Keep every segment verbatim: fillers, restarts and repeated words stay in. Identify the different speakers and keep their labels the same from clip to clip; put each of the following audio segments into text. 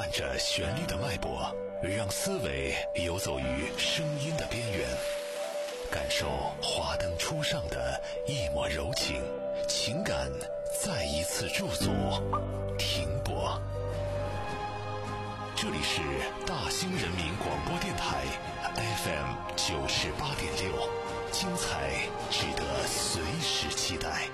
Speaker 1: 慢着旋律的脉搏，让思维游走于声音的边缘，感受华灯初上的一抹柔情，情感再一次驻足停泊。这里是大兴人民广播电台 F M 九十八点六，精彩值得随时期待。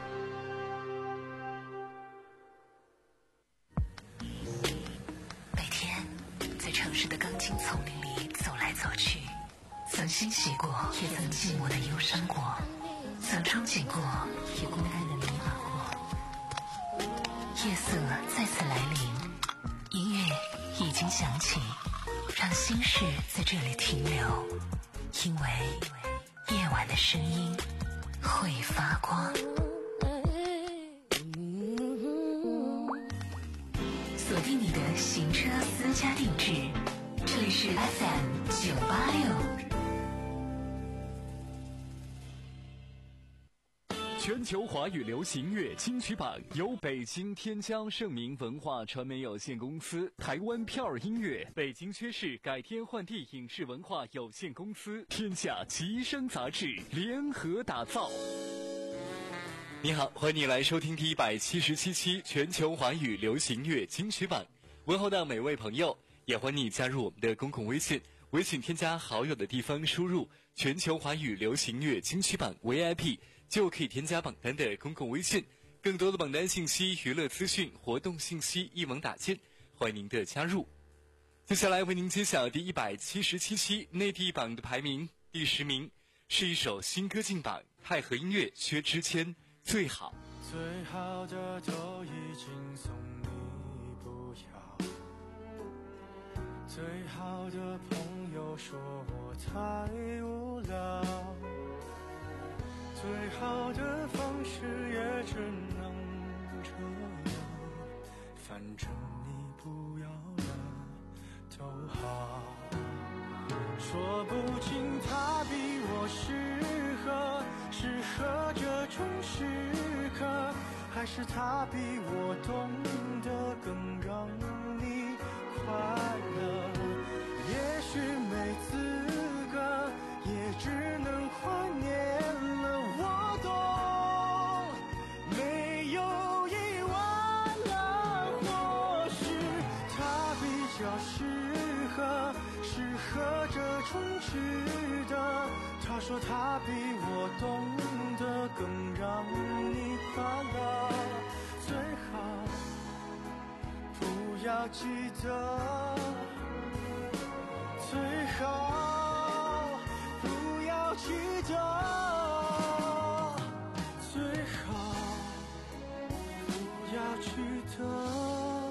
Speaker 2: 每天在城市的钢筋丛林里走来走去，曾欣喜过，也曾寂寞的忧伤过，曾憧憬过，也孤单的迷茫过。夜色再次来临，音乐已经响起，让心事在这里停留，因为夜晚的声音会发光。锁定你的行车私家定制，这里是 F M 九八六。
Speaker 3: 全球华语流行乐金曲榜由北京天骄盛名文化传媒有限公司、台湾票儿音乐、北京薛氏改天换地影视文化有限公司、天下吉声杂志联合打造。你好，欢迎你来收听第一百七十七期全球华语流行乐金曲榜。问候到每位朋友，也欢迎你加入我们的公共微信，微信添加好友的地方输入全球华语流行乐金曲榜 V I P， 就可以添加榜单的公共微信。更多的榜单信息、娱乐资讯、活动信息一网打尽，欢迎您的加入。接下来为您揭晓第一百七十七期内地榜的排名。第十名是一首新歌进榜，太和音乐薛之谦最好。
Speaker 4: 最好的都已经送你不要，最好的朋友说我太无聊，最好的方式也只能这样，反正你不要了都好。说不清他比我适合适合这种时刻，还是他比我懂得更让你快乐。也许没资格，也只能怀念了。我懂，没有意外了。或许他比较适合适合这种值得。他说他比我懂得更让你快乐，最好不要记得，最好不要记得，最好不要记得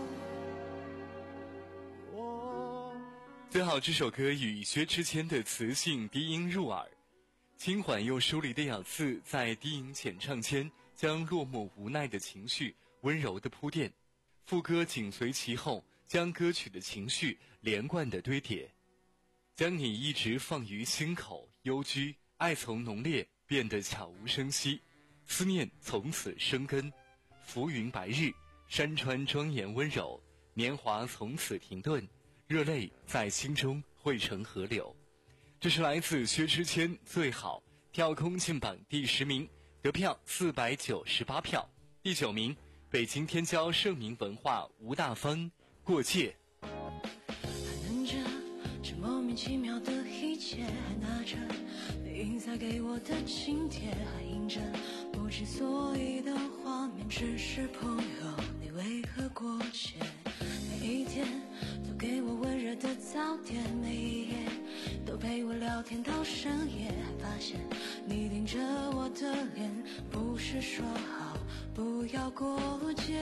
Speaker 4: 我。
Speaker 3: 最好这首歌与薛之谦的磁性低音入耳，轻缓又疏离的咬字在低吟浅唱间将落寞无奈的情绪温柔的铺垫，副歌紧随其后，将歌曲的情绪连贯的堆叠，将你一直放于心口，幽居，爱从浓烈变得悄无声息，思念从此生根，浮云白日，山川庄严温柔，年华从此停顿，热泪在心中汇成河流。这是来自薛之谦最好，跳空进榜第十名，得票四百九十八票。第九名，北京天骄盛名文化吴大方过界。
Speaker 5: 还能着这莫名其妙的一切，还拿着你印在给我的请帖，还印着不知所以的画面，只是朋友你为何过界。每一天都给我温热的早点，每一夜都陪我聊天到深夜，还发现你盯着我的脸，不是说好不要过界。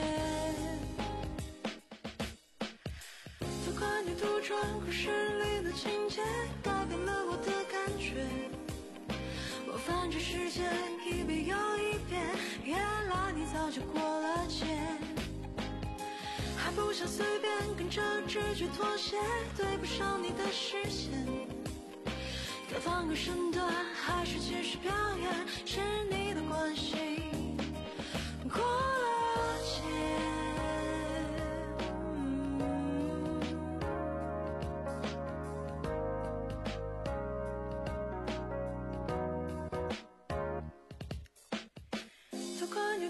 Speaker 5: 都怪你杜撰故事里的情节，改变了我的感觉，我翻着时间一遍又一遍，原来你早就过了界，还不想随便跟着直觉妥协，对不上你的视线，该放个身段还是继续表演，是你的关系过了界。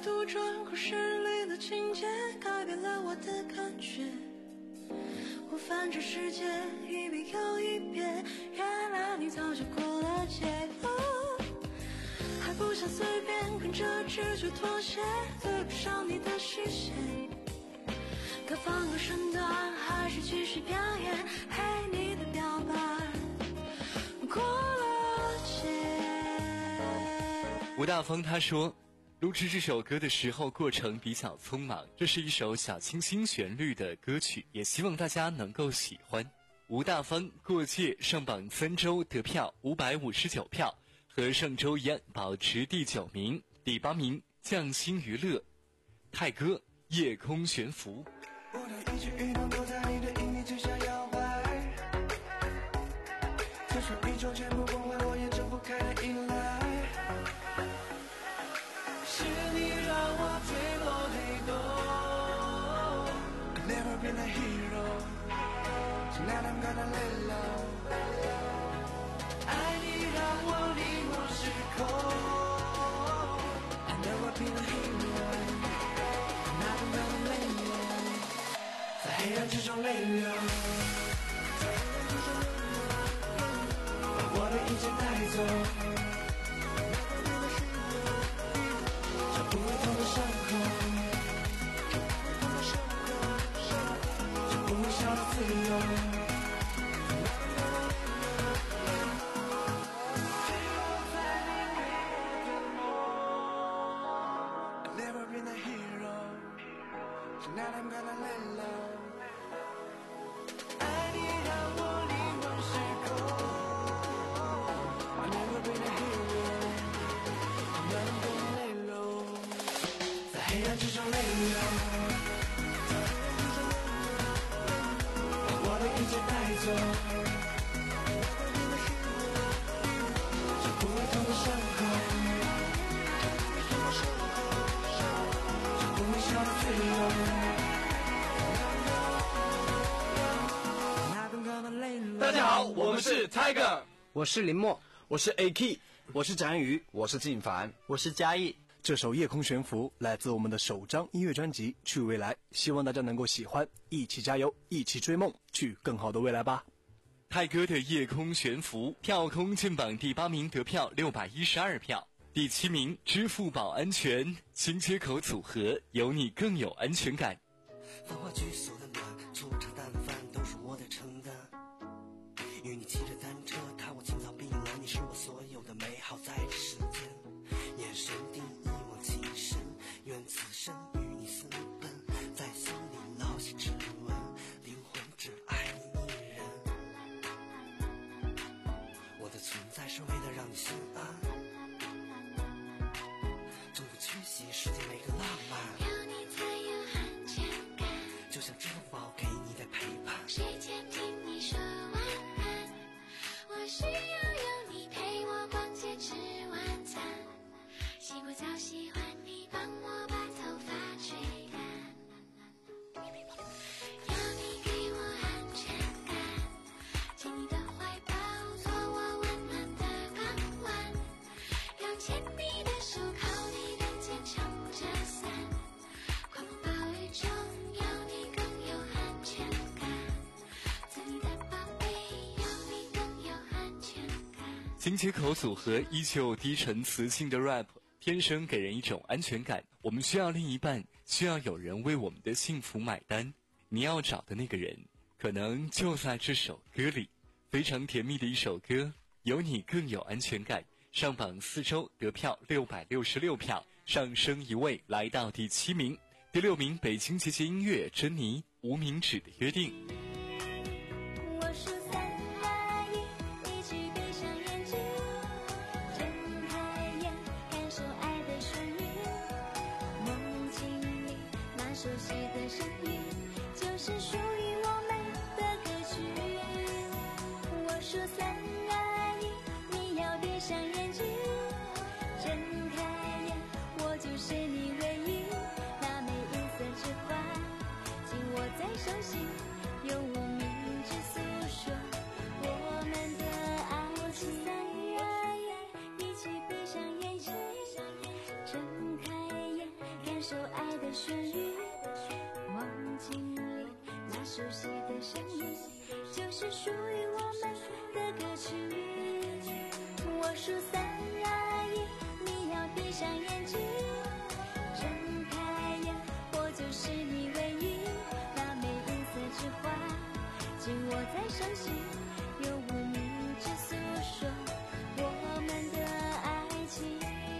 Speaker 5: 杜撰故事里的情节，改变了我的感觉。我翻着世界一遍又一遍，原来你早就过了界。哦，还不想随便跟着直觉妥协，对不上你的视线。该放个身段，还是继续表演？嘿，你的表白过了界。
Speaker 3: 吴大峰他说，录制这首歌的时候过程比较匆忙，这是一首小清新旋律的歌曲，也希望大家能够喜欢。吴大峰过界上榜三周得票五百五十九票，和上周一样保持第九名。第八名匠心娱乐，泰哥夜空悬浮。
Speaker 6: 我的一举一动都在你的引力之下摇摆，就算宇宙全部崩坏，我也睁不开的依赖。是你让我坠落黑洞 Never been a hero Tonight I'm gonna lay low 爱你让我灵魂失控 I never been a hero Tonight I'm gonna lay low 在黑暗之中泪流把我的一切带走不会痛的伤口，就不会笑的自由。I've never been a hero, tonight I'm gonna lay low. 爱你让我灵魂失控。I've never been a hero, tonight I'm gonna lay low.在黑暗之中泪流，把我的一切带走，这不会痛的伤口，这不会笑的自由。
Speaker 7: 大家好，我们是 Tiger，
Speaker 8: 我是林默，
Speaker 7: 我是 A K，
Speaker 8: 我是展宇，
Speaker 7: 我是靳凡，
Speaker 8: 我是嘉义。
Speaker 9: 这首《夜空悬浮》来自我们的首张音乐专辑《去未来》，希望大家能够喜欢，一起加油，一起追梦，去更好的未来吧。
Speaker 3: 泰哥的《夜空悬浮》跳空进榜第八名，得票六百一十二票。第七名，支付宝安全新街口组合，有你更有安全感。
Speaker 6: 繁华居所的暖，粗茶淡饭都是我的承担。与你骑着单车，看我青草碧蓝，你是我所有的美好，在这世间。眼神定一往情深，愿此生与你私奔，在心里烙下指纹，灵魂只爱你一人。我的存在是为了让你心安，从不缺席世界每个浪漫，
Speaker 5: 有你才有安全感，
Speaker 6: 就像支付宝给你的陪伴。
Speaker 5: 睡前听你说晚安，我需要有你陪我逛街吃晚餐，洗过澡喜欢你帮我把头发吹干，有你给我安全感，紧你的怀抱做我温暖的港湾，用牵你的手靠你的肩撑着伞，狂风暴雨中有你更有安全感，做你的宝贝有你更有安全感。
Speaker 3: 新街口组合依旧低沉磁性的 rap， 天生给人一种安全感。我们需要另一半，需要有人为我们的幸福买单。你要找的那个人，可能就在这首歌里。非常甜蜜的一首歌，有你更有安全感。上榜四周，得票六百六十六票，上升一位，来到第七名。第六名，北京节节音乐，珍妮，无名指的约定。
Speaker 5: 我数三二一，一起闭上眼睛，睁开眼，感受爱的旋律。梦境里那熟悉的声音，就是属于我们的歌曲。我数三二一，你要闭上眼睛，睁开眼，我就是你唯一。那枚银色指环，紧握在手心，用无名指诉说我们的爱情。三二一，一起闭上眼睛，睁开眼， 首爱的旋律，梦境里那熟悉的声音，就是属于我们的歌曲。我数三二一，你要闭上眼睛，睁开眼，我就是你唯一那枚银色之花，紧握在手心，有无名指诉说我们的爱情。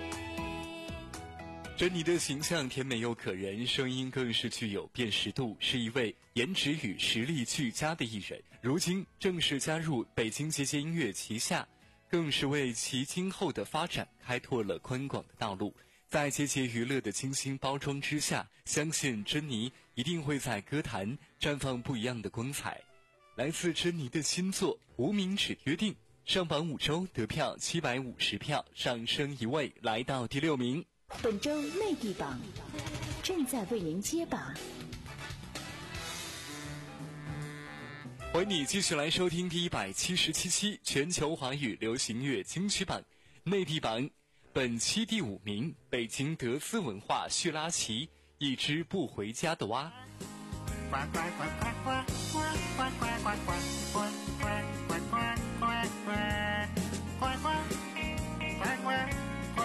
Speaker 3: 珍妮的形象甜美又可人，声音更是具有辨识度，是一位颜值与实力俱佳的艺人。如今正式加入北京节节音乐旗下，更是为其今后的发展开拓了宽广的道路。在节节娱乐的精心包装之下，相信珍妮一定会在歌坛绽放不一样的光彩。来自珍妮的新作《无名指约定》上榜五周，得票七百五十票，上升一位，来到第六名。
Speaker 10: 本周内地榜正在为您揭榜。
Speaker 3: 欢迎你继续来收听第一百七十七期全球华语流行乐金曲榜内地榜，本期第五名，北京德思文化叙拉奇，一只不回家的蛙。
Speaker 11: 呱呱呱呱呱呱呱呱呱呱呱呱呱呱呱呱呱呱呱。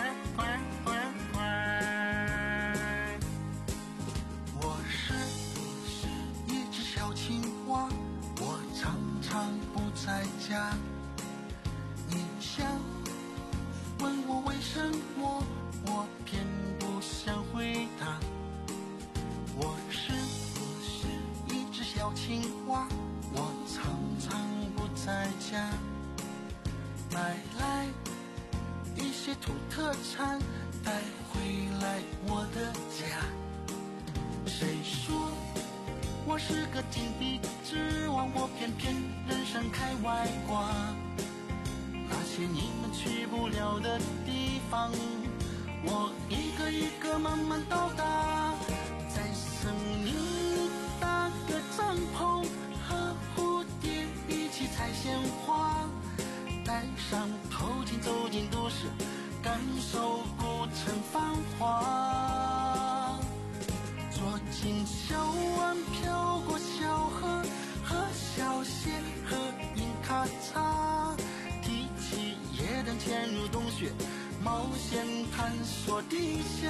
Speaker 12: 我是一只小青蛙，我常常不在家。你想问我为什么，我偏不想回答。我是一只小青蛙，我常常不在家。买来一些土特产带回来我的家。谁说我是个井底之蛙，我偏偏人生开外挂。那些你们去不了的地方，我一个一个慢慢到达。在森林搭个帐篷，和蝴蝶一起采鲜花，戴上头巾走进都市，感受古城繁华。坐进小湾飘过小河，和小蟹和饮咖茶，提起夜灯潜入洞穴，冒险探索地下。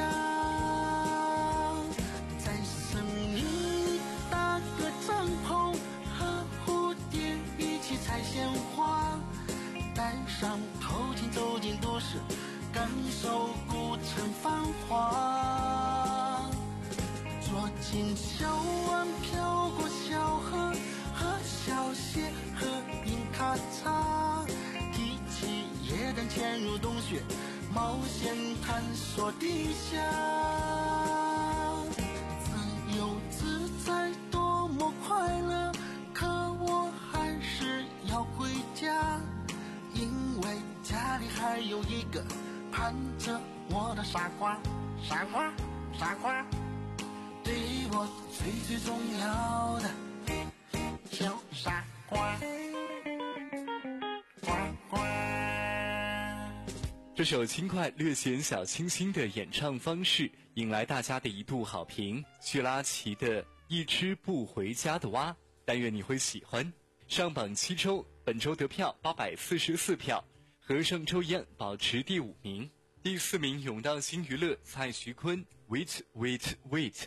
Speaker 12: 在森林里搭个帐篷，和蝴蝶一起采鲜花，戴上头巾走进都市，感受古城繁华。坐进小湾飘过小河，和小蟹和饮咖茶，提起夜灯潜入洞穴，冒险探索地下。自由自在多么快乐，可我还是要回家，因为家里还有一个盼着我的傻瓜，傻瓜，傻瓜，对我最最重要的小傻瓜，呱呱。
Speaker 3: 这首轻快略显小清新的演唱方式引来大家的一度好评。叙拉奇的一只不回家的蛙，但愿你会喜欢。上榜七周，本周得票八百四十四票，和上周一样保持第五名。第四名永荡新娱乐蔡徐坤 Wait Wait Wait。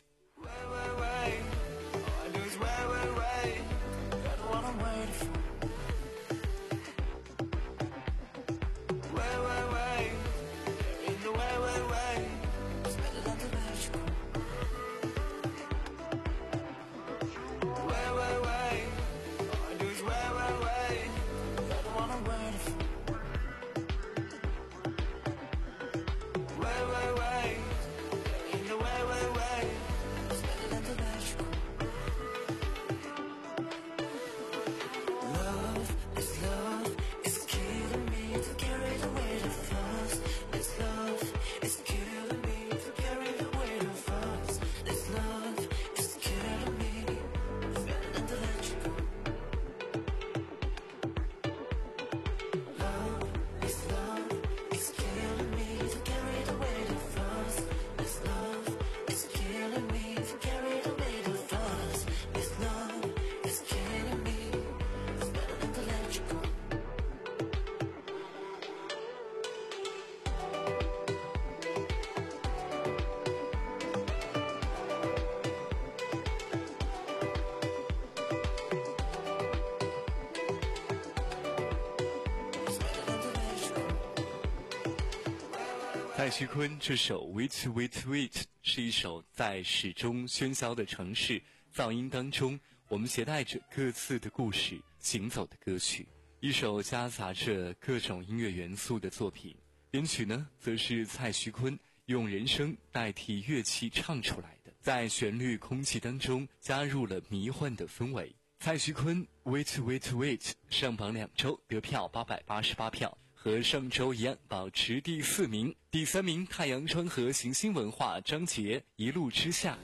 Speaker 3: 蔡徐坤这首 Wait Wait Wait 是一首在始终喧嚣的城市噪音当中，我们携带着各自的故事行走的歌曲，一首夹杂着各种音乐元素的作品。编曲呢，则是蔡徐坤用人声代替乐器唱出来的，在旋律空气当中加入了迷幻的氛围。蔡徐坤 Wait Wait Wait 上榜两周得票八百八十八票，和上周一样保持第四名。第三名太阳川和行星文化张杰一路之下。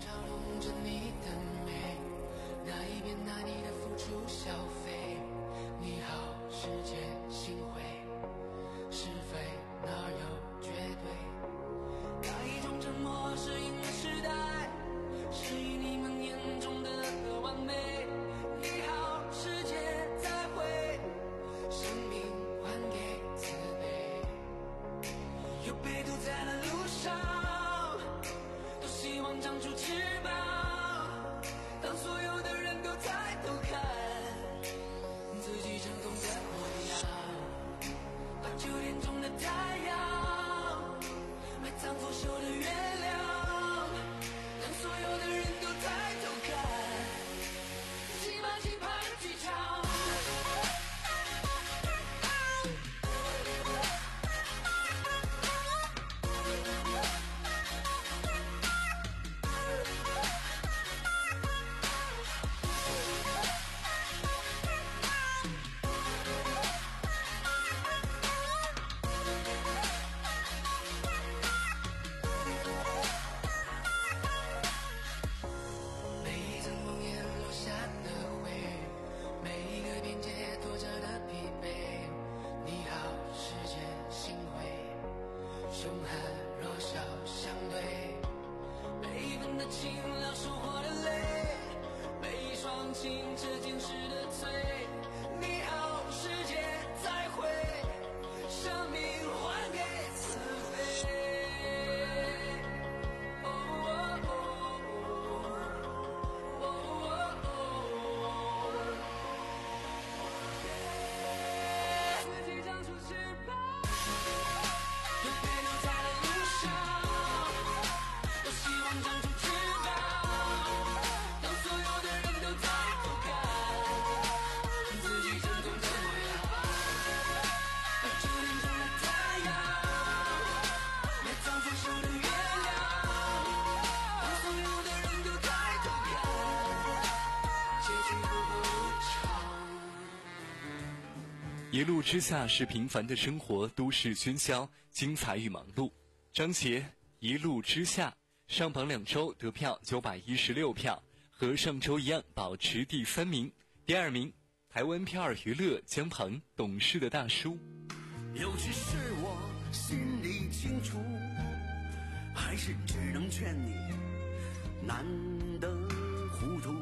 Speaker 3: 一路之下是平凡的生活，都市喧嚣，精彩与忙碌。张杰一路之下上榜两周得票九百一十六票，和上周一样保持第三名。第二名台湾片儿娱乐江鹏懂事的大叔。
Speaker 12: 有些事我心里清楚，还是只能劝你难得糊涂。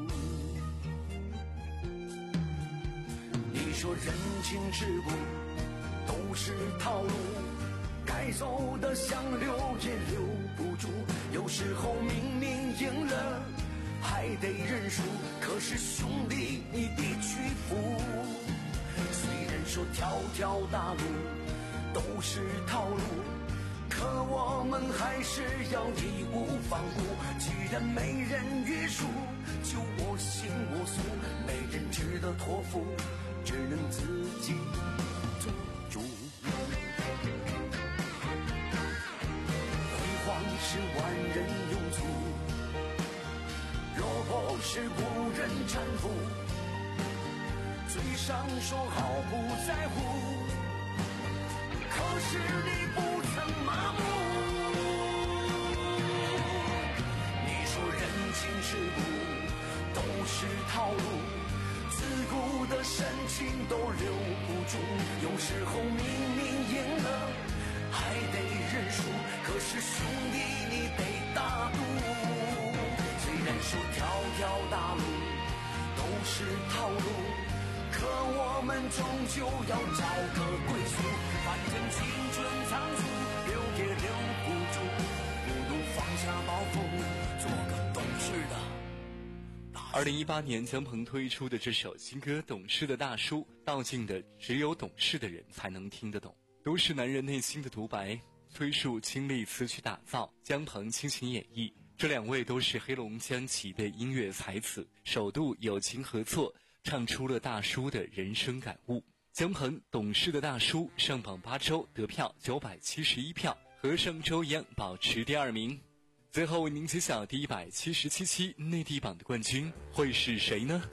Speaker 12: 你说人情世故都是套路，该走的想留也留不住，有时候明明赢了还得认输，可是兄弟你得屈服。虽然说条条大路都是套路，可我们还是要义无反顾。既然没人约束，就我行我素，没人值得托付，只能自己做主。辉煌是万人拥簇，落魄是无人搀扶。嘴上说好不在乎，可是你不曾麻木。你说人情世故都是套路，自古的深情都留不住，有时候明明赢了还得认输，可是兄弟你得大度。虽然说条条大路都是套路，可我们终究要找个归宿。反正青春仓促，留也留不住，不如放下包袱，做个懂事的。
Speaker 3: 二零一八年江鹏推出的这首新歌《懂事的大叔》，道尽的只有懂事的人才能听得懂，都是男人内心的独白， 崔树倾力词曲打造，姜鹏倾情演绎。这两位都是黑龙江籍的音乐才子，首度友情合作，唱出了大叔的人生感悟。姜鹏懂事的大叔上榜八周，得票九百七十一票，和上周一样保持第二名。最后为您揭晓第一百七十七期内地榜的冠军会是谁呢？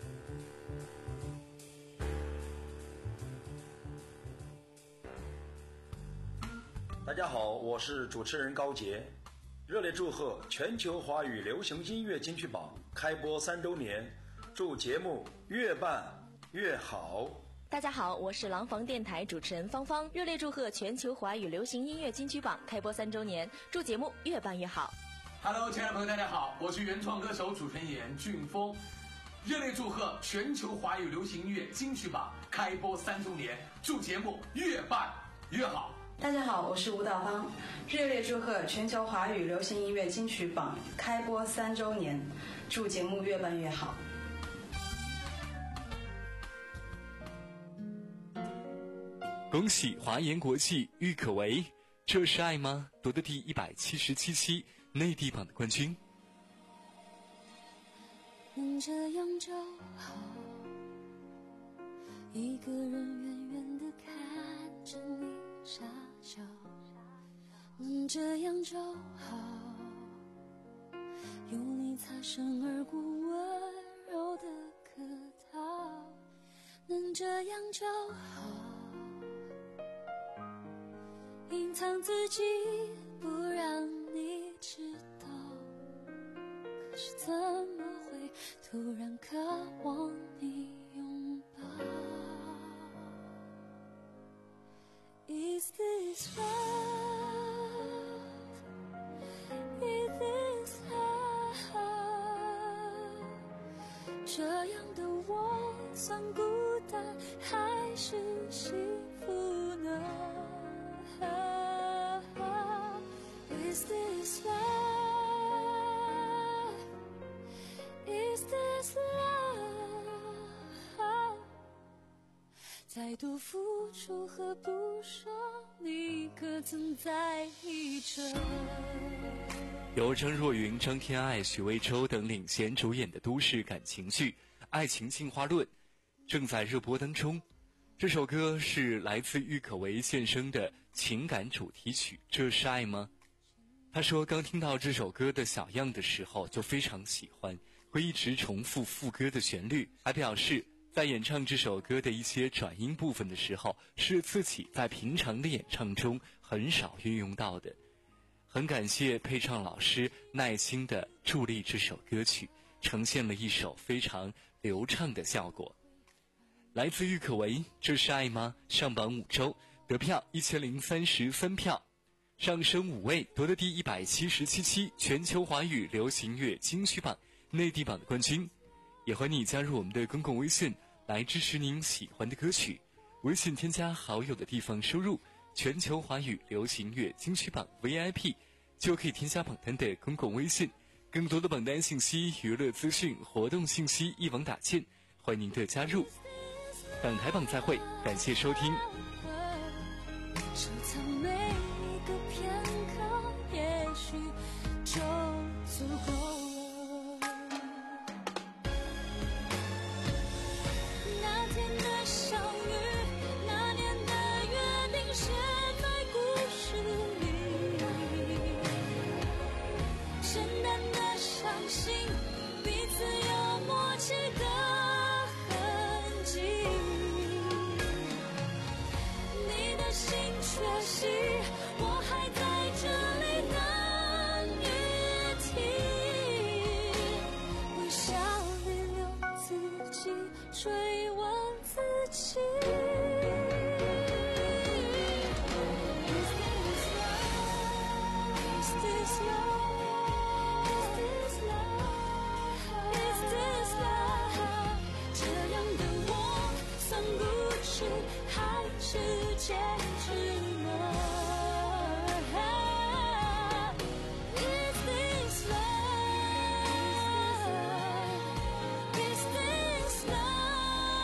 Speaker 13: 大家好，我是主持人高杰，热烈祝贺全球华语流行音乐金曲榜开播三周年，祝节目越办越好。
Speaker 14: 大家好，我是廊坊电台主持人芳芳，热烈祝贺全球华语流行音乐金曲榜开播三周年，祝节目越办越好。
Speaker 15: Hello， 亲爱的朋友，大家好，我是原创歌手、主持人演员俊峰，热烈祝贺全球华语流行音乐金曲榜开播三周年，祝节目越办越好。
Speaker 16: 大家好，我是吴道芳，热烈祝贺全球华语流行音乐金曲榜开播三周年，祝节目越办越好。
Speaker 3: 恭喜华研国际郁可唯，这是爱吗？夺得第一百七十七期内地榜的冠军。
Speaker 5: 能这样就好，一个人远远地看着你傻笑，能这样就好，有你擦身而过温柔的客套，能这样就好，隐藏自己不让你知道，可是怎么会突然渴望你拥抱。Is this love? Is this love? 这样的我算孤单还是幸福呢？ Is this love? Is this love? 再度付出和不舍，你可曾在意着？
Speaker 3: 由张若昀、张天爱、许魏洲等领衔主演的都市感情剧《爱情进化论》正在热播当中。这首歌是来自郁可唯献声的情感主题曲，这是爱吗？他说刚听到这首歌的小样的时候就非常喜欢，会一直重复副歌的旋律，还表示在演唱这首歌的一些转音部分的时候是自己在平常的演唱中很少运用到的。很感谢配唱老师耐心地助力这首歌曲，呈现了一首非常流畅的效果。来自郁可唯，这是爱吗？上榜五周，得票一千零三十三票，上升五位，夺得第一百七十七期全球华语流行乐金曲榜内地榜的冠军。也欢迎你加入我们的公共微信来支持您喜欢的歌曲。微信添加好友的地方输入全球华语流行乐金曲榜 V I P 就可以添加榜单的公共微信。更多的榜单信息、娱乐资讯、活动信息一网打尽，欢迎您的加入。港台榜再会，感谢收听。
Speaker 5: 收藏每一个片刻，也许就足够了。那天的相遇，那年的约定，写在故事里。简单的相信，彼此有默契的痕迹。心缺席，我还在这里等雨停，微笑里留自己，追问自己。Is this love? Is this love? Is this love? 这样的我算固执还是坚持呢 ？Is this love? Is this love?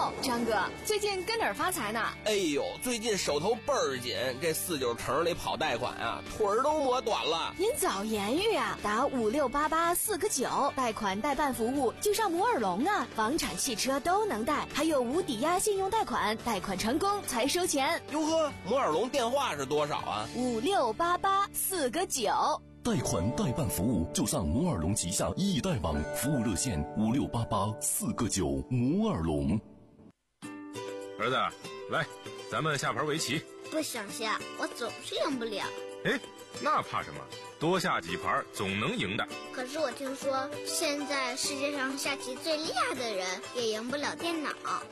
Speaker 17: 哟，张哥，最近跟哪儿发财呢？
Speaker 18: 哎呦，最近手头倍儿紧，这四九城里跑贷款啊，腿儿都磨短了。
Speaker 17: 您早言语啊，打五六八八四个九，贷款代办服务就上摩尔龙啊，房产、汽车都能贷，还有无抵押信用贷款，贷款成功才收钱。
Speaker 18: 哟呵，摩尔龙电话是多少啊？
Speaker 17: 五六八八四个九。
Speaker 19: 贷款代办服务就上摩尔龙旗下易贷网，服务热线五六八八四个九。摩尔龙。
Speaker 20: 儿子，来，咱们下盘围棋。
Speaker 21: 不想下，我总是赢不了。
Speaker 20: 哎，那怕什么？多下几盘总能赢的。
Speaker 21: 可是我听说，现在世界上下棋最厉害的人也赢不了电脑。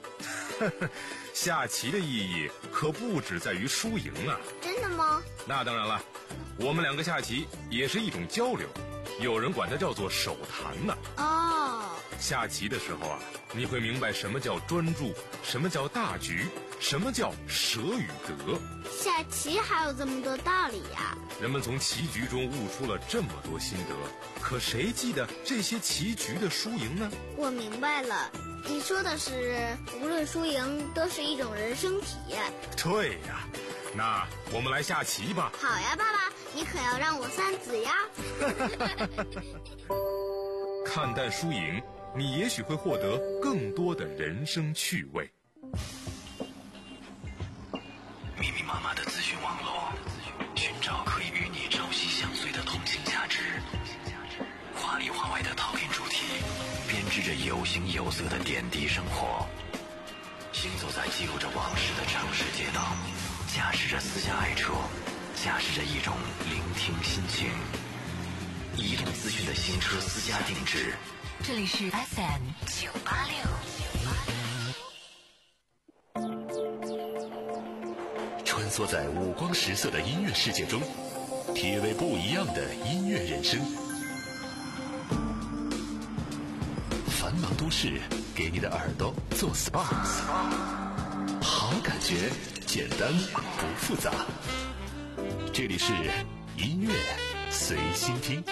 Speaker 20: 下棋的意义可不只在于输赢啊！
Speaker 21: 真的吗？
Speaker 20: 那当然了，我们两个下棋也是一种交流，有人管它叫做手谈呢。
Speaker 21: 哦，
Speaker 20: 下棋的时候啊，你会明白什么叫专注，什么叫大局，什么叫舍与得。
Speaker 21: 下棋还有这么多道理呀！
Speaker 20: 人们从棋局中悟出了这么多心得，可谁记得这些棋局的输赢呢？
Speaker 21: 我明白了，你说的是无论输赢都是一种人生体验。
Speaker 20: 对呀，那我们来下棋吧。
Speaker 21: 好呀，爸爸，你可要让我三子呀。
Speaker 20: 看淡输赢，你也许会获得更多的人生趣味。
Speaker 1: 密密麻麻的资讯网络，寻找可以与你朝夕相随的通信价值。华里华外的talking主题，编织着有形有色的点滴生活。行走在记录着往事的城市街道，驾驶着私家爱车，驾驶着一种聆听心情。移动资讯的新车私家定制。
Speaker 2: 这里是 F M 九八六。
Speaker 1: 穿梭在五光十色的音乐世界中，体味不一样的音乐人生。繁忙都市给你的耳朵做 S P A， 好感觉，简单不复杂。这里是音乐随心听。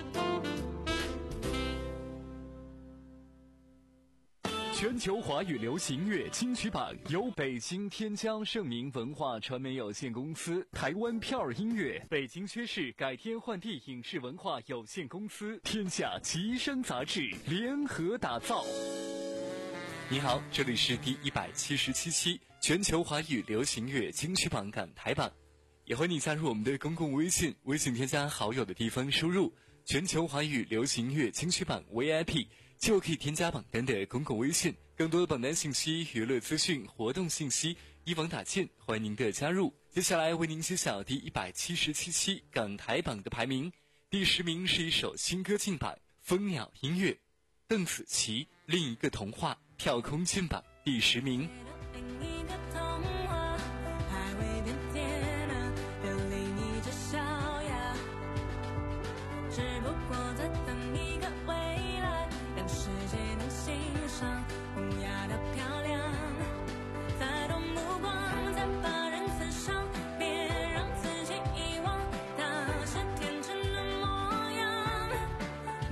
Speaker 3: 全球华语流行乐金曲榜由北京天江盛明文化传媒有限公司、台湾票儿音乐、北京薛氏改天换地影视文化有限公司、天下吉声杂志联合打造。你好，这里是第一百七十七期全球华语流行乐金曲榜港台榜，也欢迎你加入我们的公共微信，微信添加好友的地方输入全球华语流行乐金曲榜 V I P，就可以添加榜单的公共微信，更多的榜单信息、娱乐资讯、活动信息一网打尽，欢迎您的加入。接下来为您揭晓第一百七十七期港台榜的排名。第十名是一首新歌进榜，蜂鸟音乐，邓紫棋另一个童话跳空进榜第十名。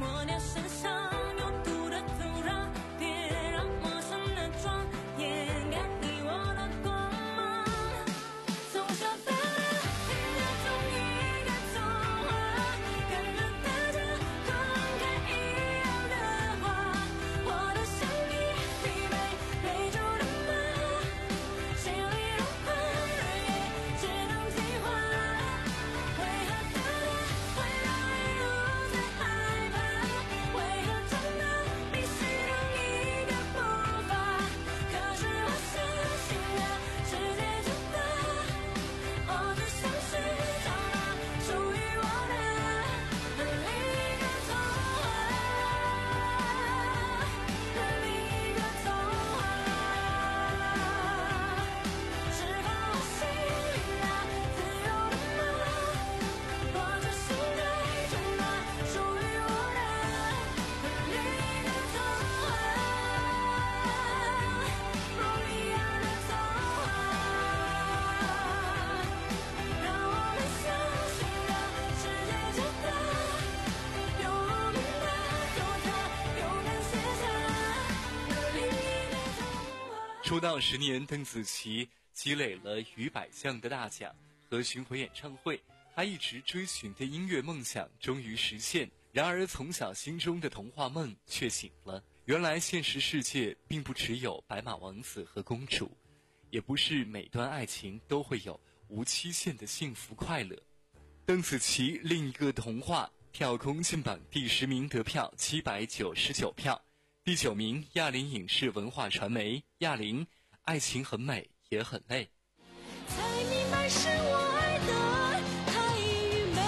Speaker 5: 身上有毒的土壤，别让陌生的庄严
Speaker 3: 出道十年，邓紫棋积累了逾百项的大奖和巡回演唱会，她一直追寻的音乐梦想终于实现。然而从小心中的童话梦却醒了，原来现实世界并不只有白马王子和公主，也不是每段爱情都会有无期限的幸福快乐。邓紫棋另一个童话跳空进榜第十名，得票七百九十九票。第九名，亚林影视文化传媒，亚林，爱情很美也很累。
Speaker 5: 才明白是我爱的太愚昧，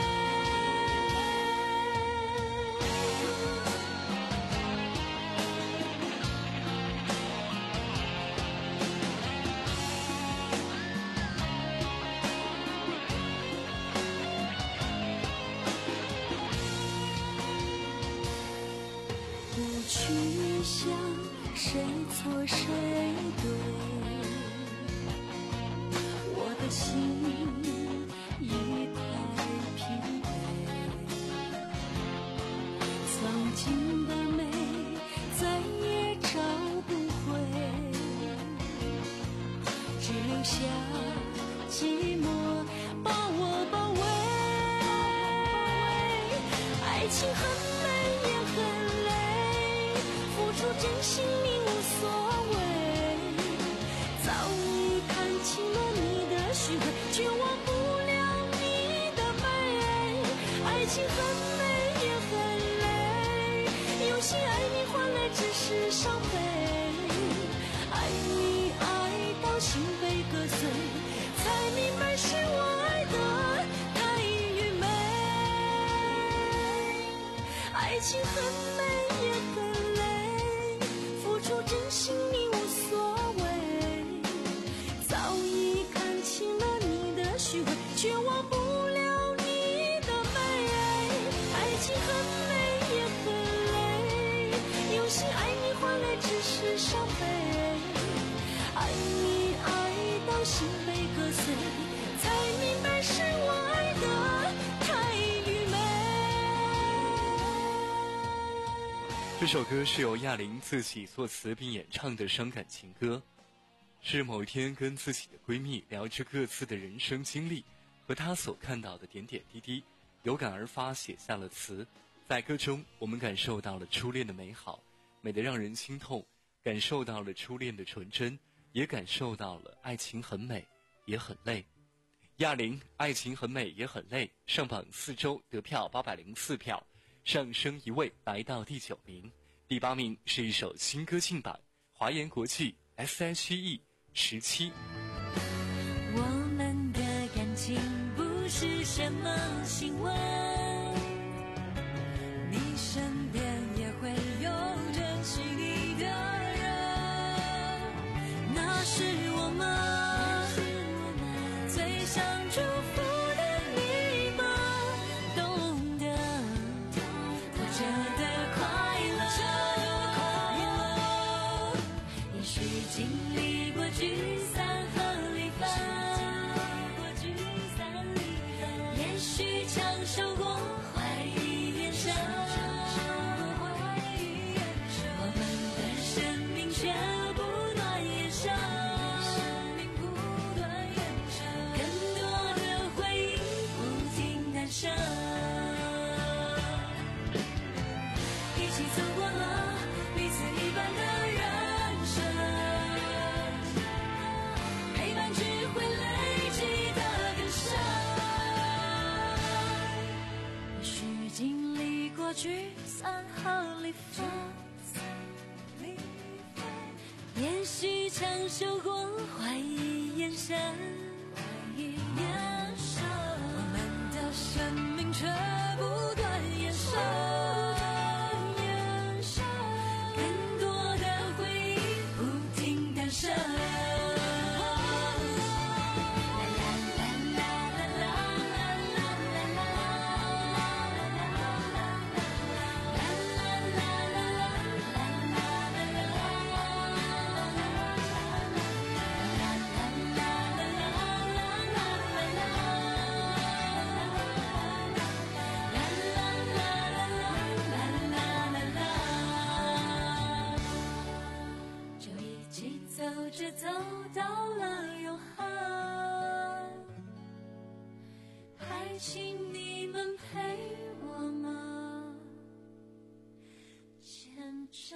Speaker 5: 不去想谁错谁对，我的心已太疲惫，曾经的美再也找不回，只留下寂寞把我包围。爱情很美也很累，付出真心你无所谓，早已看清了你的虚伪，却忘不了你的美。爱情很美也很累，用心爱你换来只是伤悲，爱你爱到心被割碎，才明白是我爱的太愚昧。爱情很美也很累，付出真心你无所谓，早已看清了你的虚伪，却忘不了你的美。爱情很美也很累，用心爱你换来只是伤悲，爱你爱到心被割碎，才明白是我爱的太愚昧。
Speaker 3: 这首歌是由亚玲自己作词并演唱的伤感情歌，是某一天跟自己的闺蜜聊着各自的人生经历和她所看到的点点滴滴，有感而发写下了词。在歌中我们感受到了初恋的美好，美得让人心痛，感受到了初恋的纯真，也感受到了爱情很美也很累。亚玲，爱情很美也很累，上榜四周，得票八百零四票，上升一位来到第九名。第八名是一首新歌进榜，华研国际 S H E 十七。
Speaker 5: 我们的感情不是什么新闻，你身边也会有珍惜你的人，那是我们最想祝福的你们，懂得活着的快乐，也许经历过聚散和离分，也许承受过怀疑眼神，我们的生命却不断延伸，更多的回忆不停诞生，一起走过了彼此一半的人生，陪伴只会累积的更深，也许经历过聚散和离分，也许承受过怀疑眼神，我们的生命却不断延伸，更多的回忆不停诞生。 走着走到了永恒，还请你们陪我们牵着。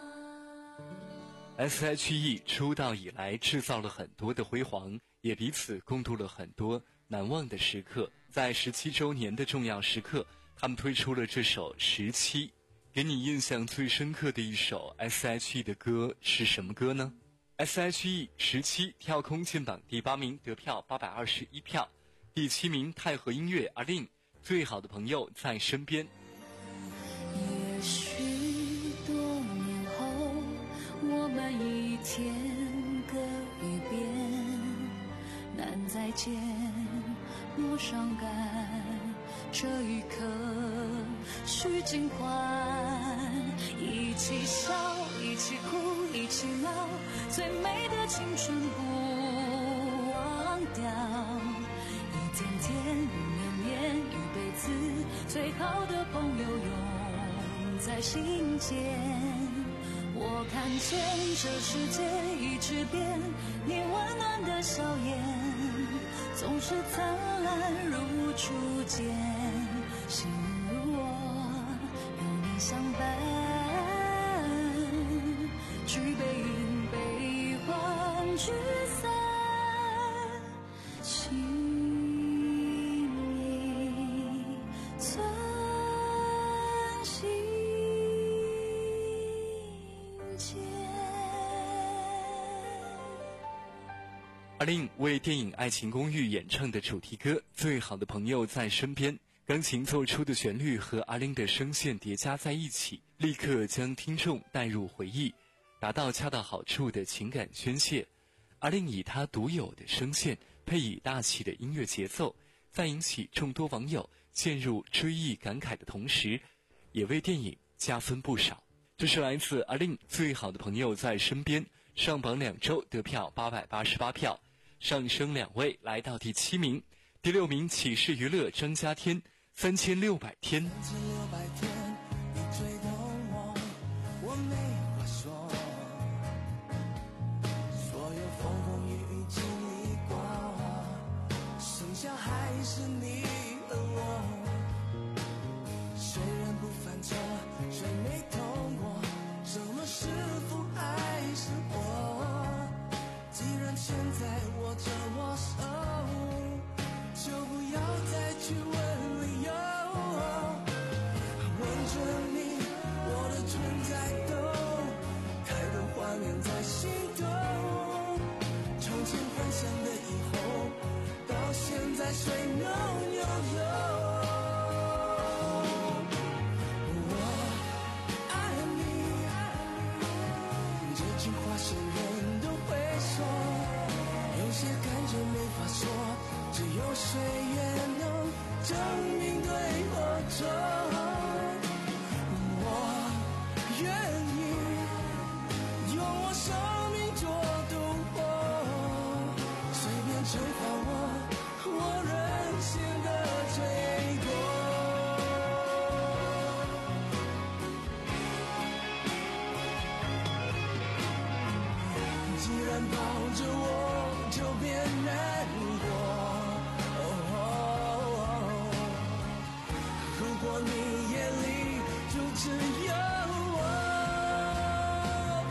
Speaker 3: S H E 出道以来制造了很多的辉煌，也彼此共度了很多难忘的时刻。在十七周年的重要时刻，他们推出了这首《十七》。给你印象最深刻的一首 S H E 的歌是什么歌呢？ S H E 十七跳空进榜第八名，得票八百二十一票。第七名太和音乐阿令，最好的朋友在身边。
Speaker 5: 也许多年后，我们一天各一边，难再见，莫伤感，这一刻须尽欢，一起笑，一起哭，一起闹，最美的青春不忘掉，一天天，一年年，一辈子，最好的朋友永在心间。我看见这世界一直变，你温暖的笑颜总是灿烂如初见，幸运我有你相伴，举杯饮悲欢聚散，情谊存心间。
Speaker 3: 阿令为电影《爱情公寓》演唱的主题歌《最好的朋友在身边》，钢琴奏出的旋律和阿令的声线叠加在一起，立刻将听众带入回忆，达到恰到好处的情感宣泄。阿令以他独有的声线配以大气的音乐节奏，在引起众多网友陷入追忆感慨的同时，也为电影加分不少。这是来自阿令《最好的朋友在身边》，上榜两周，得票八百八十八票，上升两位来到第七名。第六名启示娱乐张家天三千六百天。
Speaker 6: 是你和我，谁人不犯错，谁没痛过，什么是福还是祸？既然现在握着我手，就不要再去问理由，问着你，我的存在都太多画面在心头，从前幻想的以后，到现在谁能拥有？我爱你，这句话谁人都会说，有些感觉没法说，只有岁月能证明对或错。我愿意用我生命做赌博，随便惩罚我，我任性的罪过。既然抱着我，就别难过。如果你眼里就只有我，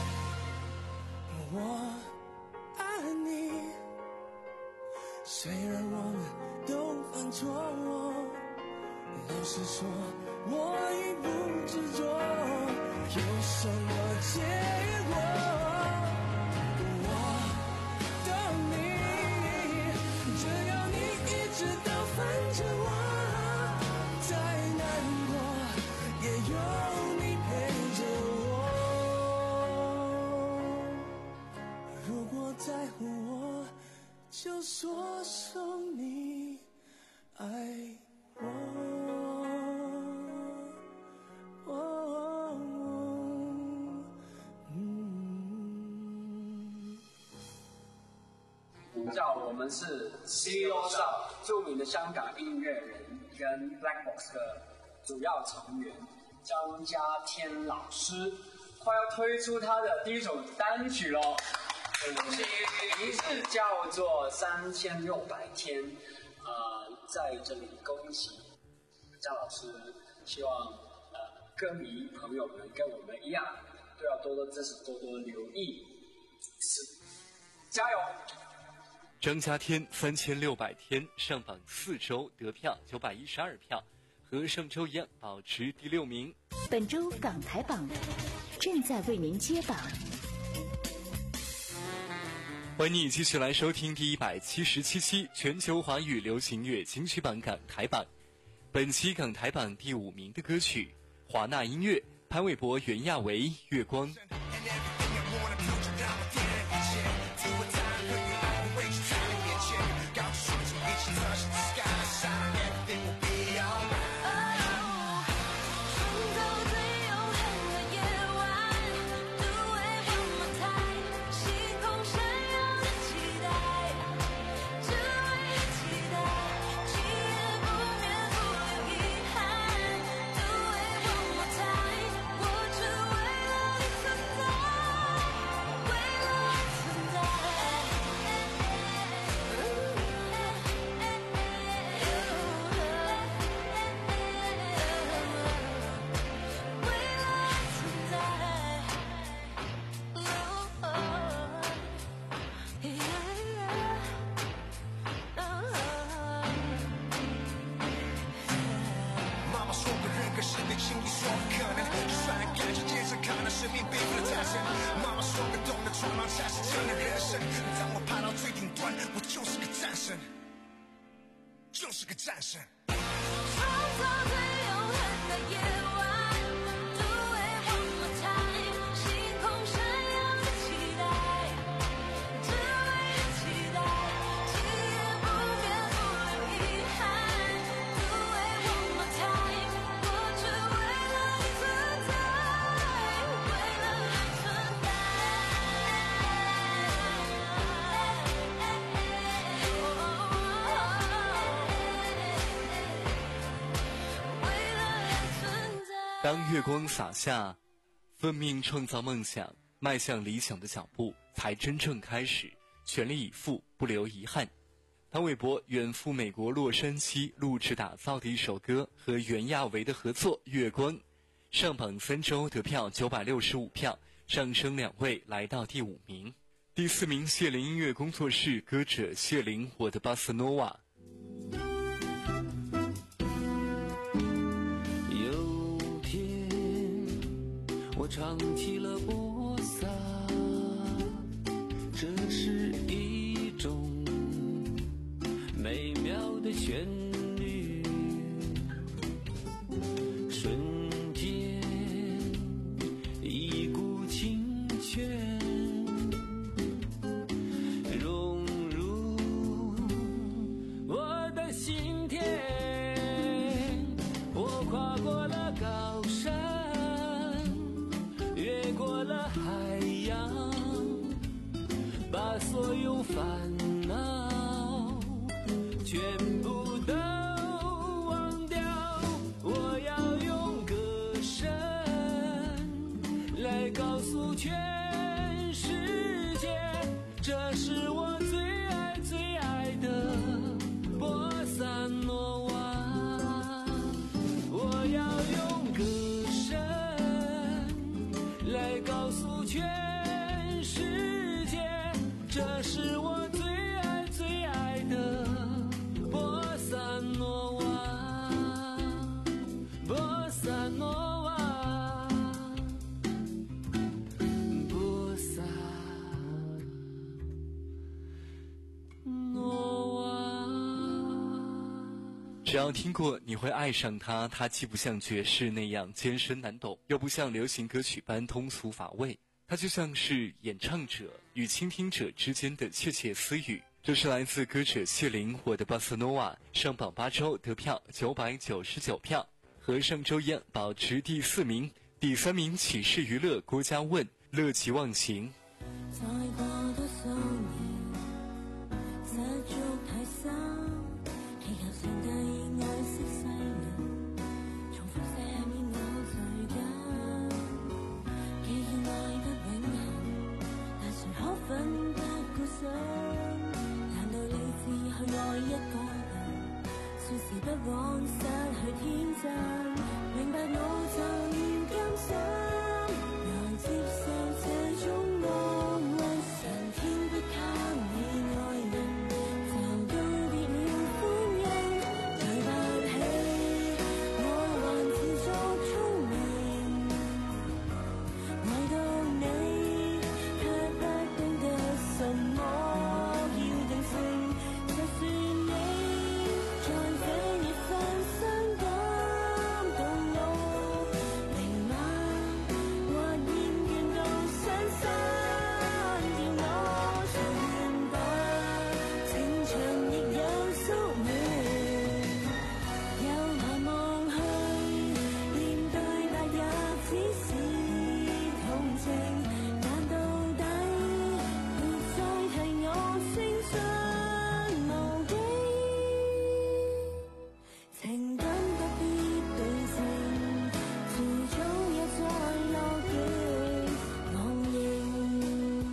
Speaker 6: 我爱你。虽然我们都犯错，老实说，我已不执着，有什么结果？我等你，只要你一直都烦着我，再难过也有你陪着我。如果在乎我，就说声你爱我。哦嗯、
Speaker 4: 叫我们是 C E O 上著名的香港音乐人跟 Black Box 的主要成员张家天老师，快要推出他的第一首单曲喽。 提示叫做三千六百天，呃，在这里恭喜张老师，希望呃歌迷朋友们跟我们一样，都要多多支持，多多留意，是加油！
Speaker 3: 张家天三千六百天上榜四周，得票九百一十二票，和上周一样保持第六名。
Speaker 10: 本周港台榜正在为您揭榜。
Speaker 3: 欢迎你继续来收听第一百七十七期全球华语流行乐金曲榜港台榜。本期港台榜第五名的歌曲，华纳音乐潘玮柏、袁娅维《月光》。
Speaker 12: 就是个战神。
Speaker 3: 当月光洒下，奋命创造梦想，迈向理想的脚步才真正开始，全力以赴，不留遗憾。潘玮柏远赴美国洛杉矶录制打造的一首歌，和袁娅维的合作《月光》，上榜三周得票九百六十五票，上升两位来到第五名。第四名，谢林音乐工作室歌者谢林《我的巴斯诺瓦》。
Speaker 7: 我唱起了波萨，这是一种美妙的旋律，瞬间一股清泉融入我的心田，我跨过了高山，越过了海洋，把所有烦恼全部都忘掉。我要用歌声来告诉全世界，这是我最爱最爱的波萨诺瓦。我要用歌声来告诉全世界，这是我最爱最爱的波萨诺瓦，波萨诺瓦，波萨诺瓦。
Speaker 3: 只要听过，你会爱上它。它既不像爵士那样艰深难懂，又不像流行歌曲般通俗乏味，它就像是演唱者与倾听者之间的窃窃私语。这是来自歌者谢林《我的巴斯诺瓦》，上榜八周得票九百九十九票，和上周一样保持第四名。第三名，启示娱乐郭嘉问《乐极忘形》。
Speaker 5: 在我的手裏，實足太深，氣球上的意外色細人，重複寫滿我最近，既然愛得永恆，但誰可分辨？ 天真，明白我怎甘心，來接受這種安慰。上天不給你愛人，就告別了歡欣。對不起，我還自作聰明，愛到你卻不懂得什麼要定性。就算你在這一份傷感動我，明晚或厭倦到傷心掉我，誰願把情長亦有宿命，又難忘去面對白日只是同情，但到底別再提我聲信無境，情感不必對稱，遲早也再落極忘形。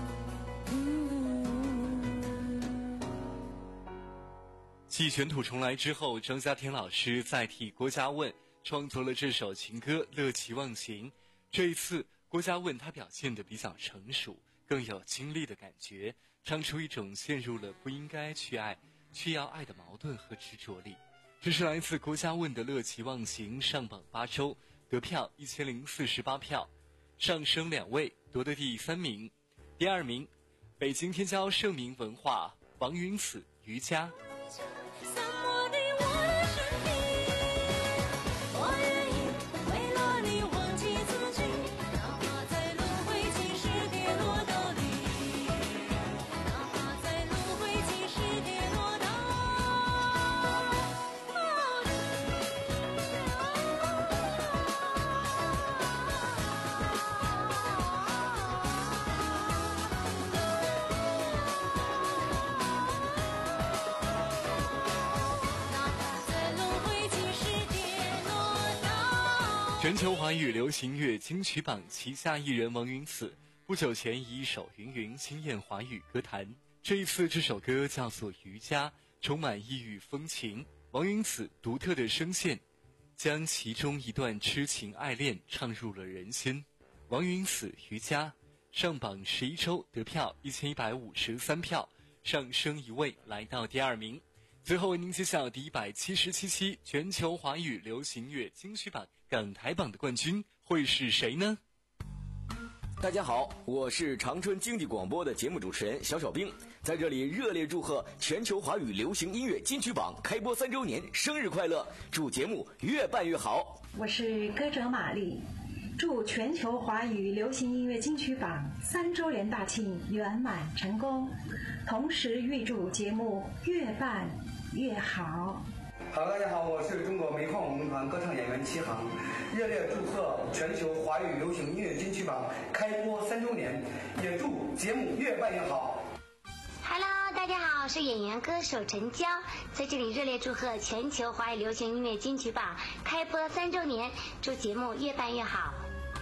Speaker 3: 继卷土重来之后，张家田老师再替郭嘉问创作了这首情歌《乐其忘形》。这一次，郭嘉问他表现得比较成熟，更有经历的感觉，唱出一种陷入了不应该去爱却要爱的矛盾和执着力。这是来自郭嘉问的《乐其忘形》，上榜八周，得票一千零四十八票，上升两位，夺得第三名。第二名，北京天骄盛名文化王云子、余佳。
Speaker 5: 散落你我的身体，我愿意为了你忘记自己，哪怕在轮回几世跌落到底，哪怕在轮回几世跌落到
Speaker 3: 全球华语流行乐金曲榜旗下艺人王云子不久前以一首《云云》惊艳华语歌坛。这一次这首歌叫做《余佳》，充满异域风情。王云子独特的声线将其中一段痴情爱恋唱入了人心。王云子《余佳》上榜十一周，得票一千一百五十三票，上升一位来到第二名。最后为您揭晓第一百七十七期全球华语流行乐金曲榜港台榜的冠军会是谁呢？
Speaker 8: 大家好，我是长春经济广播的节目主持人小小兵，在这里热烈祝贺全球华语流行音乐金曲榜开播三周年，生日快乐！祝节目越办越好。
Speaker 22: 我是歌者玛丽，祝全球华语流行音乐金曲榜三周年大庆圆满成功，同时预祝节目越办越好。
Speaker 23: 好，大家好，我是中国煤矿文工团歌唱演员齐航，热烈祝贺全球华语流行音乐金曲榜开播三周年，也祝节目越办越好。
Speaker 24: Hello， 大家好，我是演员歌手陈娇，在这里热烈祝贺全球华语流行音乐金曲榜开播三周年，祝节目越办越好。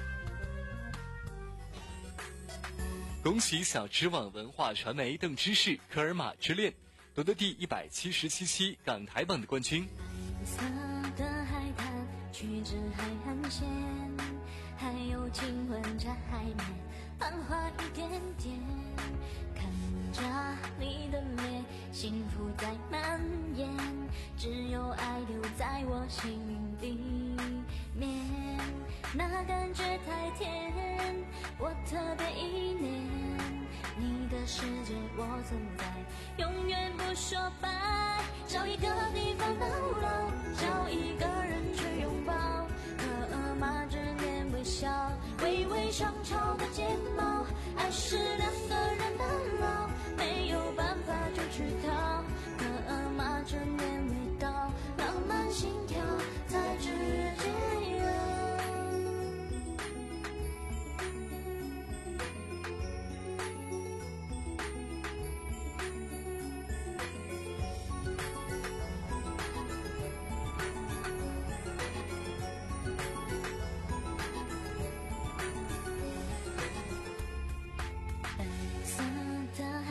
Speaker 3: 恭喜小知网文化传媒邓芝士《科尔玛之恋》夺得第一百七十七期港台榜的冠军。
Speaker 5: 银色的海滩，曲直海岸线，还有亲吻着海面，繁华一点点，看着你的脸，幸福在蔓延，只有爱留在我心里面，那感觉太甜，我特别依恋你的世界，我存在永远不说拜，找一个地方逗留，找一个人去拥抱，科尔玛之恋微笑，微微上翘的睫毛，爱是两个人的牢，没有办法就去逃，科尔玛之恋味道，浪漫心跳才直接有。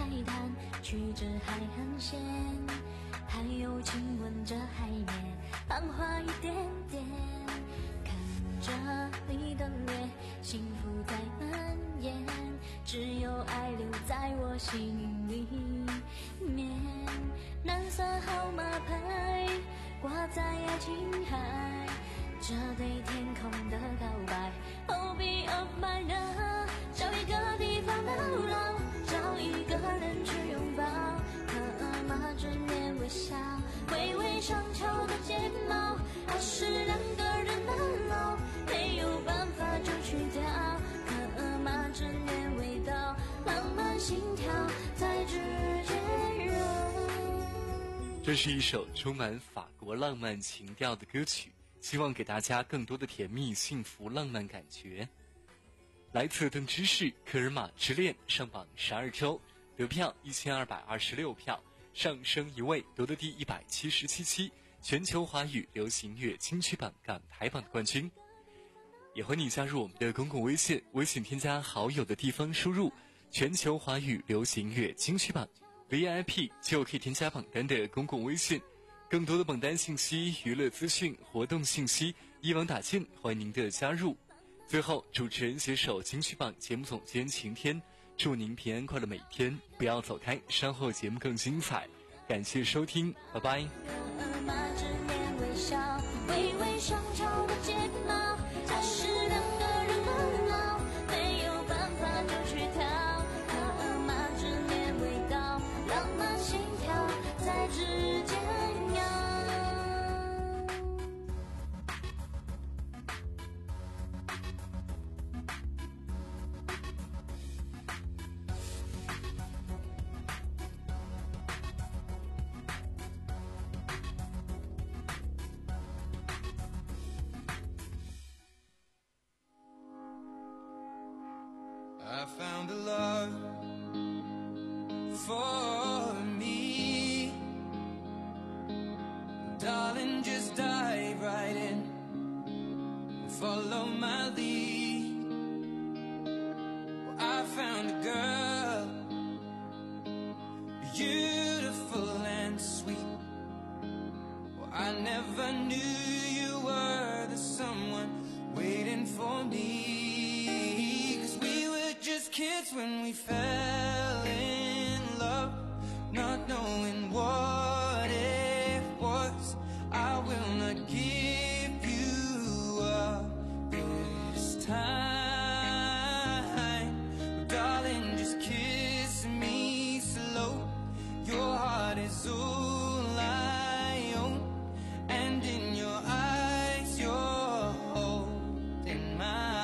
Speaker 5: 曲着海岸线，还有亲吻着海面， 繁华一点点，看着你的脸，幸福在蔓延，只有爱留在我心里面。蓝色号码牌挂在爱情海，这对天空的告白 Oh be of my love， 找一个地方流浪，找一个人去拥抱，刻码着面微笑，微微上翘的睫毛，爱是两个人的老，没有办法就去掉，刻码着面味道，浪漫心跳在指尖揉。
Speaker 3: 这是一首充满法国浪漫情调的歌曲，希望给大家更多的甜蜜、幸福、浪漫感觉。来自邓芝士《科尔玛之恋》上榜十二周，得票一千二百二十六票，上升一位，夺得第一百七十七期全球华语流行乐金曲榜港台榜的冠军。也欢迎你加入我们的公共微信，微信添加好友的地方输入全球华语流行乐金曲榜 V I P 就可以添加榜单的公共微信。更多的榜单信息、娱乐资讯、活动信息一网打尽，欢迎您的加入。最后，主持人携手金曲榜节目总监晴天，祝您平安快乐每天，不要走开，稍后节目更精彩。感谢收听，拜拜。
Speaker 5: 微微上翘的睫毛，它是两个人的老，没有办法就去挑，刻码着面味道，浪漫心跳在指尖摇。
Speaker 7: I found a love for me. Darling, just dive right in, follow my lead. Well, I found a girl, beautiful and sweet. Well, I never knew you were the someone waiting for me. Kids when we fell in love, not knowing what it was. I will not give you up this time, darling, just kiss me slow. Your heart is all I own, and in your eyes you're holding mine.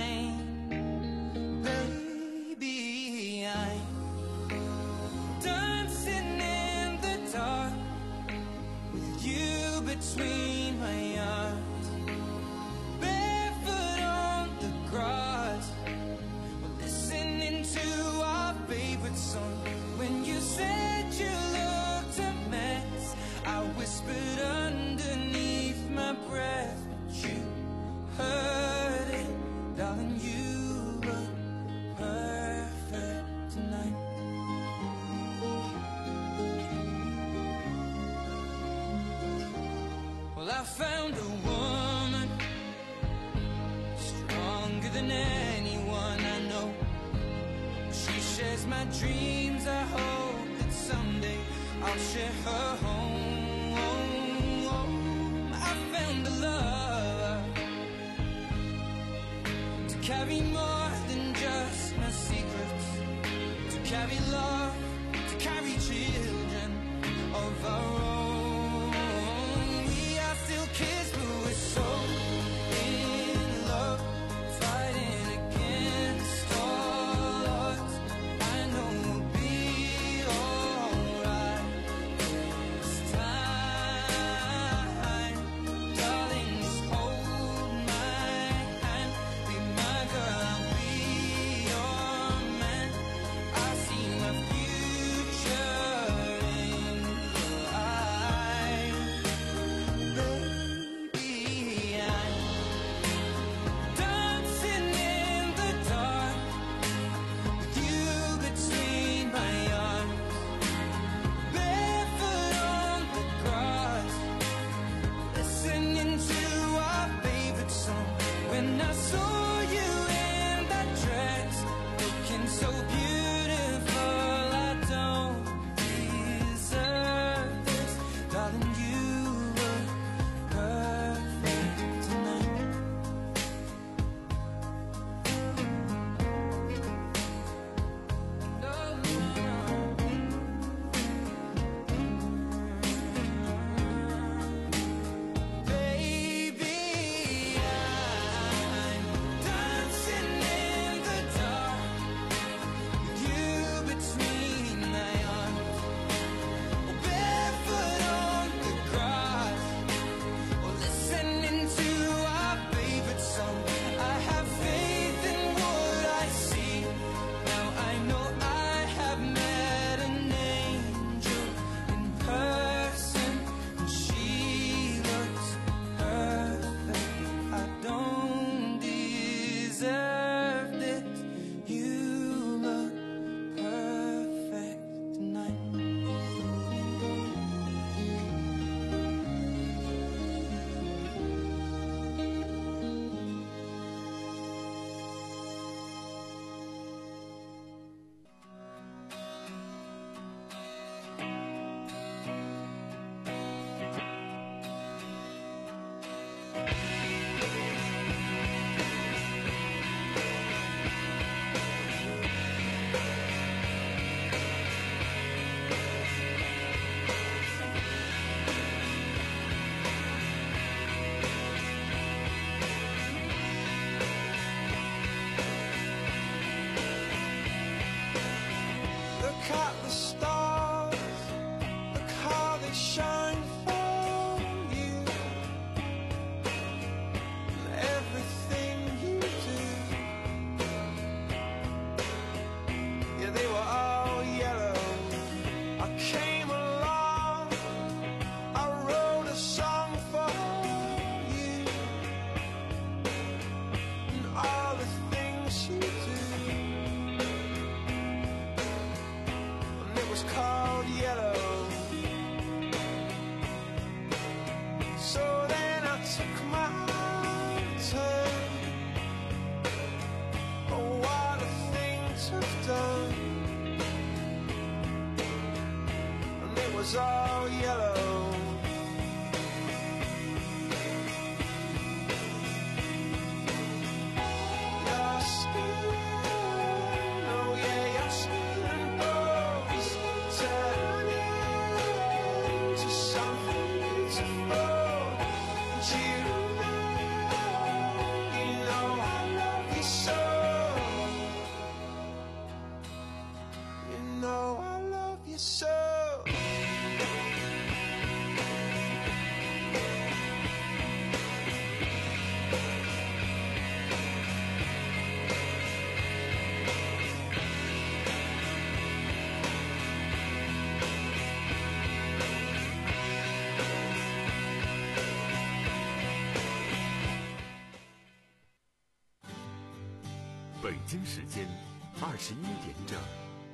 Speaker 7: Between my arms, barefoot on the grass, listening to our favorite song. When you said you looked a mess, I whispered underneath my breath, but you heard it, darling, you were perfect tonight. Well, I found a woman stronger than anyone I know. She shares my dreams. I hope that someday I'll share her home. I found a love to carry more than just my secrets, to carry love, to carry children of our own. Kids, but we're so in love, fighting against all odds. I know we'll be alright this time. Darling, just hold my hand, be my girl, I'll be your man. I see my future.
Speaker 9: at the stars, look how they shine for you. And everything you do, yeah, they were all yellow. I came along, I wrote a song for you, and all the things you do. Was called yellow. So then I took my turn. Oh, what a thing to have done. And it was all yellow. Your skin, oh yeah, your skin and bones turn into something beautiful. And you know, you know I love you so. You know I love you so.
Speaker 11: 北京时间二十一点整。